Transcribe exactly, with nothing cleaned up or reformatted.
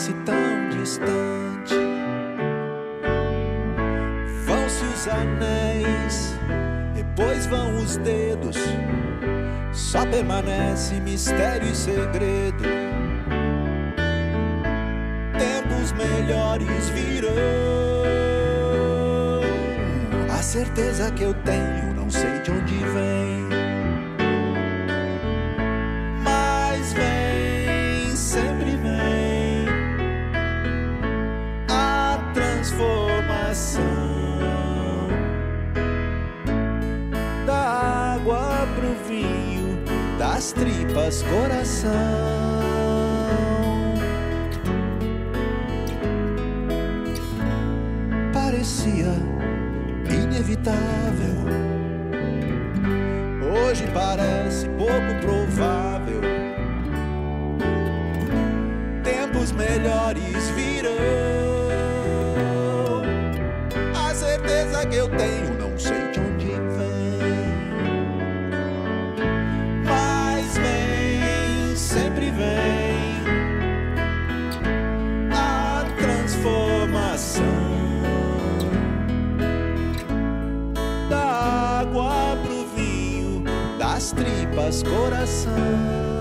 parece tão distante. Vão-se os anéis, depois vão os dedos, só permanece mistério e segredo. Tempos melhores virão. A certeza que eu tenho, não sei de onde vem, mas vem, sempre vem a transformação da água pro vinho, das tripas coração. Parecia inevitável, hoje parece pouco provável. Tempos melhores virão. A certeza que eu tenho, não sei de onde vem, mas vem, sempre vem a transformação da água pro vinho, das tripas coração.